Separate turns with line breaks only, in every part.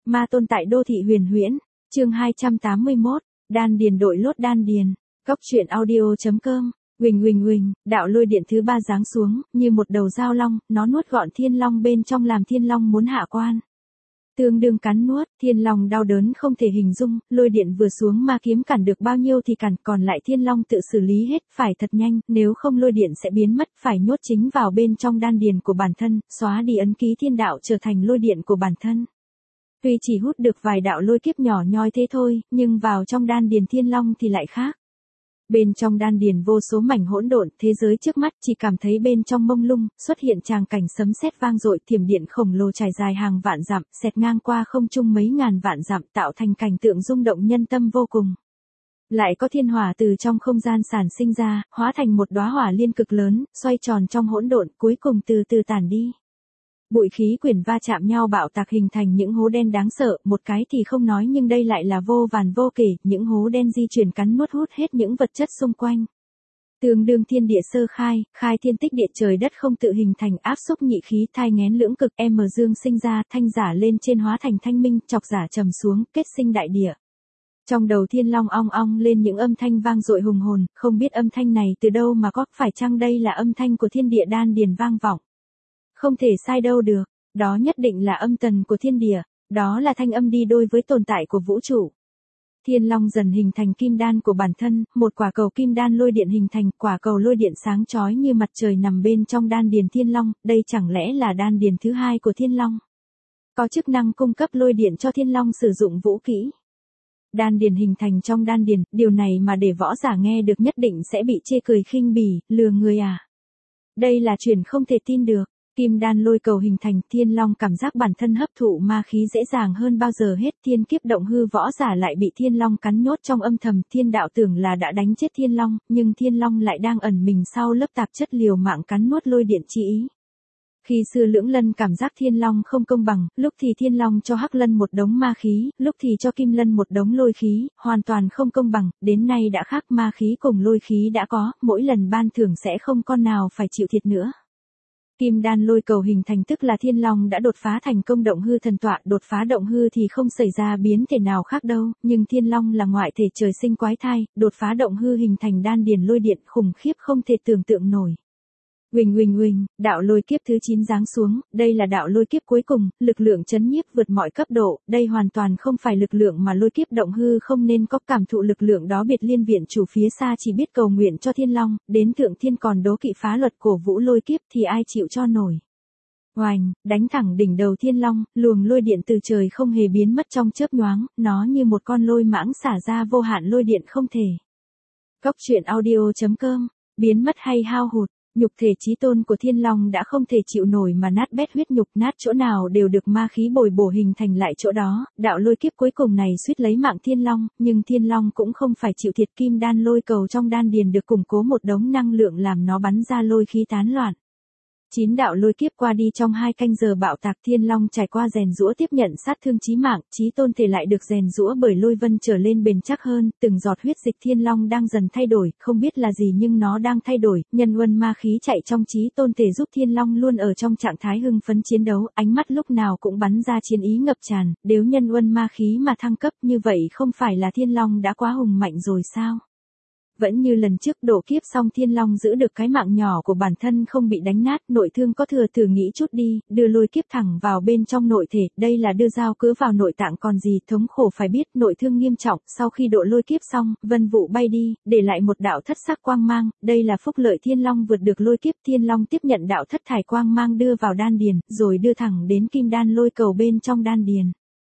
Ma tôn tại đô thị huyền huyễn, chương 281, đan điền đội lốt đan điền, Cóc truyện audio.com. Huỳnh huỳnh huỳnh, đạo lôi điện thứ ba giáng xuống, như một đầu dao long, nó nuốt gọn thiên long bên trong làm thiên long muốn hạ quan. Tương đương cắn nuốt, thiên long đau đớn không thể hình dung, lôi điện vừa xuống ma kiếm cản được bao nhiêu thì cản, còn lại thiên long tự xử lý hết, phải thật nhanh, nếu không lôi điện sẽ biến mất, phải nhốt chính vào bên trong đan điền của bản thân, xóa đi ấn ký thiên đạo trở thành lôi điện của bản thân. Tuy chỉ hút được vài đạo lôi kiếp nhỏ nhoi thế thôi, nhưng vào trong đan điền thiên long thì lại khác. Bên trong đan điền vô số mảnh hỗn độn, thế giới trước mắt chỉ cảm thấy bên trong mông lung, xuất hiện tràng cảnh sấm sét vang dội, thiểm điện khổng lồ trải dài hàng vạn dặm, xẹt ngang qua không trung mấy ngàn vạn dặm, tạo thành cảnh tượng rung động nhân tâm vô cùng. Lại có thiên hỏa từ trong không gian sản sinh ra, hóa thành một đóa hỏa liên cực lớn, xoay tròn trong hỗn độn, cuối cùng từ từ tản đi. Bụi khí quyển va chạm nhau bạo tạc hình thành những hố đen đáng sợ, một cái thì không nói nhưng đây lại là vô vàn vô kể, những hố đen di chuyển cắn nuốt hút hết những vật chất xung quanh. Tương đương thiên địa sơ khai, khai thiên tích địa trời đất không tự hình thành, áp xúc nhị khí thai nghén lưỡng cực, dương sinh ra, thanh giả lên trên hóa thành thanh minh, chọc giả trầm xuống, kết sinh đại địa. Trong đầu thiên long ong ong lên những âm thanh vang dội hùng hồn, không biết âm thanh này từ đâu mà có, phải chăng đây là âm thanh của thiên địa đan điền vang vọng. Không thể sai đâu được, đó nhất định là âm tần của thiên địa, đó là thanh âm đi đôi với tồn tại của vũ trụ. Thiên long dần hình thành kim đan của bản thân, một quả cầu kim đan lôi điện hình thành, quả cầu lôi điện sáng chói như mặt trời nằm bên trong đan điền thiên long, đây chẳng lẽ là đan điền thứ hai của thiên long? Có chức năng cung cấp lôi điện cho thiên long sử dụng vũ kỹ. Đan điền hình thành trong đan điền, điều này mà để võ giả nghe được nhất định sẽ bị chê cười khinh bỉ, lừa người à. Đây là chuyện không thể tin được. Kim đan lôi cầu hình thành, thiên long cảm giác bản thân hấp thụ ma khí dễ dàng hơn bao giờ hết, thiên kiếp động hư võ giả lại bị thiên long cắn nhốt trong âm thầm, thiên đạo tưởng là đã đánh chết thiên long, nhưng thiên long lại đang ẩn mình sau lớp tạp chất liều mạng cắn nuốt lôi điện chi ý. Khi xưa Lưỡng Lân cảm giác thiên long không công bằng, lúc thì thiên long cho Hắc Lân một đống ma khí, lúc thì cho Kim Lân một đống lôi khí, hoàn toàn không công bằng, đến nay đã khác, ma khí cùng lôi khí đã có, mỗi lần ban thưởng sẽ không con nào phải chịu thiệt nữa. Kim đan lôi cầu hình thành tức là thiên long đã đột phá thành công động hư thần tọa, đột phá động hư thì không xảy ra biến thể nào khác đâu, nhưng thiên long là ngoại thể trời sinh quái thai, đột phá động hư hình thành đan điền lôi điện khủng khiếp không thể tưởng tượng nổi. Huỳnh huỳnh huỳnh, đạo lôi kiếp thứ 9 giáng xuống, đây là đạo lôi kiếp cuối cùng, lực lượng chấn nhiếp vượt mọi cấp độ, đây hoàn toàn không phải lực lượng mà lôi kiếp động hư không nên có, cảm thụ lực lượng đó biệt liên viện chủ phía xa chỉ biết cầu nguyện cho thiên long, đến thượng thiên còn đố kỵ phá luật cổ vũ lôi kiếp thì ai chịu cho nổi. Oành, đánh thẳng đỉnh đầu thiên long, luồng lôi điện từ trời không hề biến mất trong chớp nhoáng, nó như một con lôi mãng xả ra vô hạn lôi điện không thể. Cóc truyện audio.com, biến mất hay hao hụt. Nhục thể chí tôn của thiên long đã không thể chịu nổi mà nát bét huyết nhục, nát chỗ nào đều được ma khí bồi bổ hình thành lại chỗ đó, đạo lôi kiếp cuối cùng này suýt lấy mạng thiên long, nhưng thiên long cũng không phải chịu thiệt, kim đan lôi cầu trong đan điền được củng cố một đống năng lượng làm nó bắn ra lôi khí tán loạn. 9 đạo lôi kiếp qua đi trong 2 canh giờ bạo tạc, thiên long trải qua rèn giũa tiếp nhận sát thương chí mạng, chí tôn thể lại được rèn giũa bởi lôi vân trở lên bền chắc hơn, từng giọt huyết dịch thiên long đang dần thay đổi, không biết là gì nhưng nó đang thay đổi, nhân uân ma khí chạy trong chí tôn thể giúp thiên long luôn ở trong trạng thái hưng phấn chiến đấu, ánh mắt lúc nào cũng bắn ra chiến ý ngập tràn, nếu nhân uân ma khí mà thăng cấp như vậy không phải là thiên long đã quá hùng mạnh rồi sao? Vẫn như lần trước độ kiếp xong thiên long giữ được cái mạng nhỏ của bản thân không bị đánh nát, nội thương có thừa thử nghĩ chút đi, đưa lôi kiếp thẳng vào bên trong nội thể, đây là đưa dao cứa vào nội tạng còn gì, thống khổ phải biết, nội thương nghiêm trọng, sau khi độ lôi kiếp xong, vân vụ bay đi, để lại một đạo thất sắc quang mang, đây là phúc lợi thiên long vượt được lôi kiếp, thiên long tiếp nhận đạo thất thải quang mang đưa vào đan điền, rồi đưa thẳng đến kim đan lôi cầu bên trong đan điền.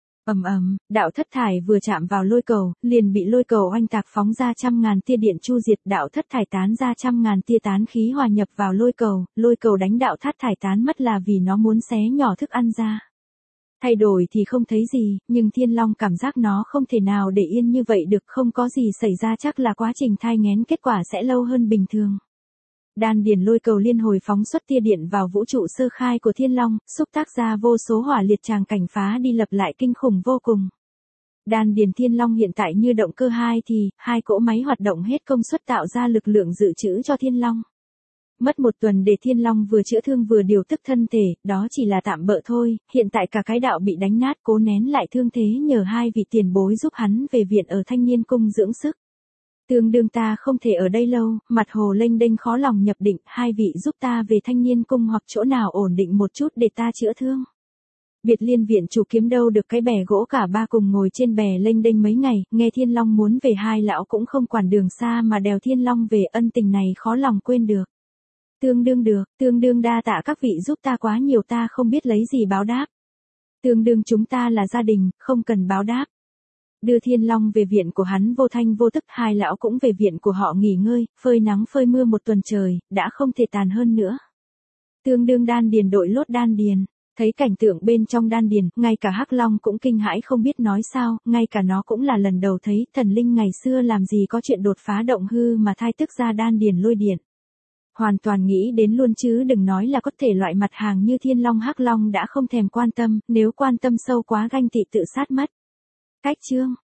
Đạo thất thải vừa chạm vào lôi cầu, liền bị lôi cầu oanh tạc phóng ra trăm ngàn tia điện chu diệt, đạo thất thải tán ra trăm ngàn tia tán khí hòa nhập vào lôi cầu đánh đạo thất thải tán mất là vì nó muốn xé nhỏ thức ăn ra. Thay đổi thì không thấy gì, nhưng thiên long cảm giác nó không thể nào để yên như vậy được, không có gì xảy ra chắc là quá trình thai nghén kết quả sẽ lâu hơn bình thường. Đan điền lôi cầu liên hồi phóng xuất tia điện vào vũ trụ sơ khai của thiên long, xúc tác ra vô số hỏa liệt tràng cảnh phá đi lập lại kinh khủng vô cùng. Đan điền thiên long hiện tại như động cơ 2 thì, 2 cỗ máy hoạt động hết công suất tạo ra lực lượng dự trữ cho thiên long. Mất một tuần để Thiên Long vừa chữa thương vừa điều tức thân thể, đó chỉ là tạm bợ thôi, hiện tại cả cái đạo bị đánh nát cố nén lại thương thế nhờ hai vị tiền bối giúp hắn về viện ở Thanh Niên Cung dưỡng sức. Tương đương ta không thể ở đây lâu, mặt hồ lênh đênh khó lòng nhập định, hai vị giúp ta về Thanh Niên Cung hoặc chỗ nào ổn định một chút để ta chữa thương. Biệt Liên viện chủ kiếm đâu được cái bè gỗ, cả ba cùng ngồi trên bè lênh đênh mấy ngày, nghe Thiên Long muốn về hai lão cũng không quản đường xa mà đèo Thiên Long về, ân tình này khó lòng quên được. Tương đương đa tạ các vị giúp ta quá nhiều, ta không biết lấy gì báo đáp. Tương đương chúng ta là gia đình, không cần báo đáp. Đưa Thiên Long về viện của hắn vô thanh vô tức, hai lão cũng về viện của họ nghỉ ngơi, phơi nắng phơi mưa một tuần trời, đã không thể tàn hơn nữa. Tương đương đan điền đội lốt đan điền, thấy cảnh tượng bên trong đan điền, ngay cả Hắc Long cũng kinh hãi không biết nói sao, ngay cả nó cũng là lần đầu thấy, thần linh ngày xưa làm gì có chuyện đột phá động hư mà thai tức ra đan điền lôi điện. Hoàn toàn nghĩ đến luôn chứ đừng nói là có thể loại mặt hàng như Thiên Long Hắc Long đã không thèm quan tâm, nếu quan tâm sâu quá ganh tị tự sát mất. Cách chương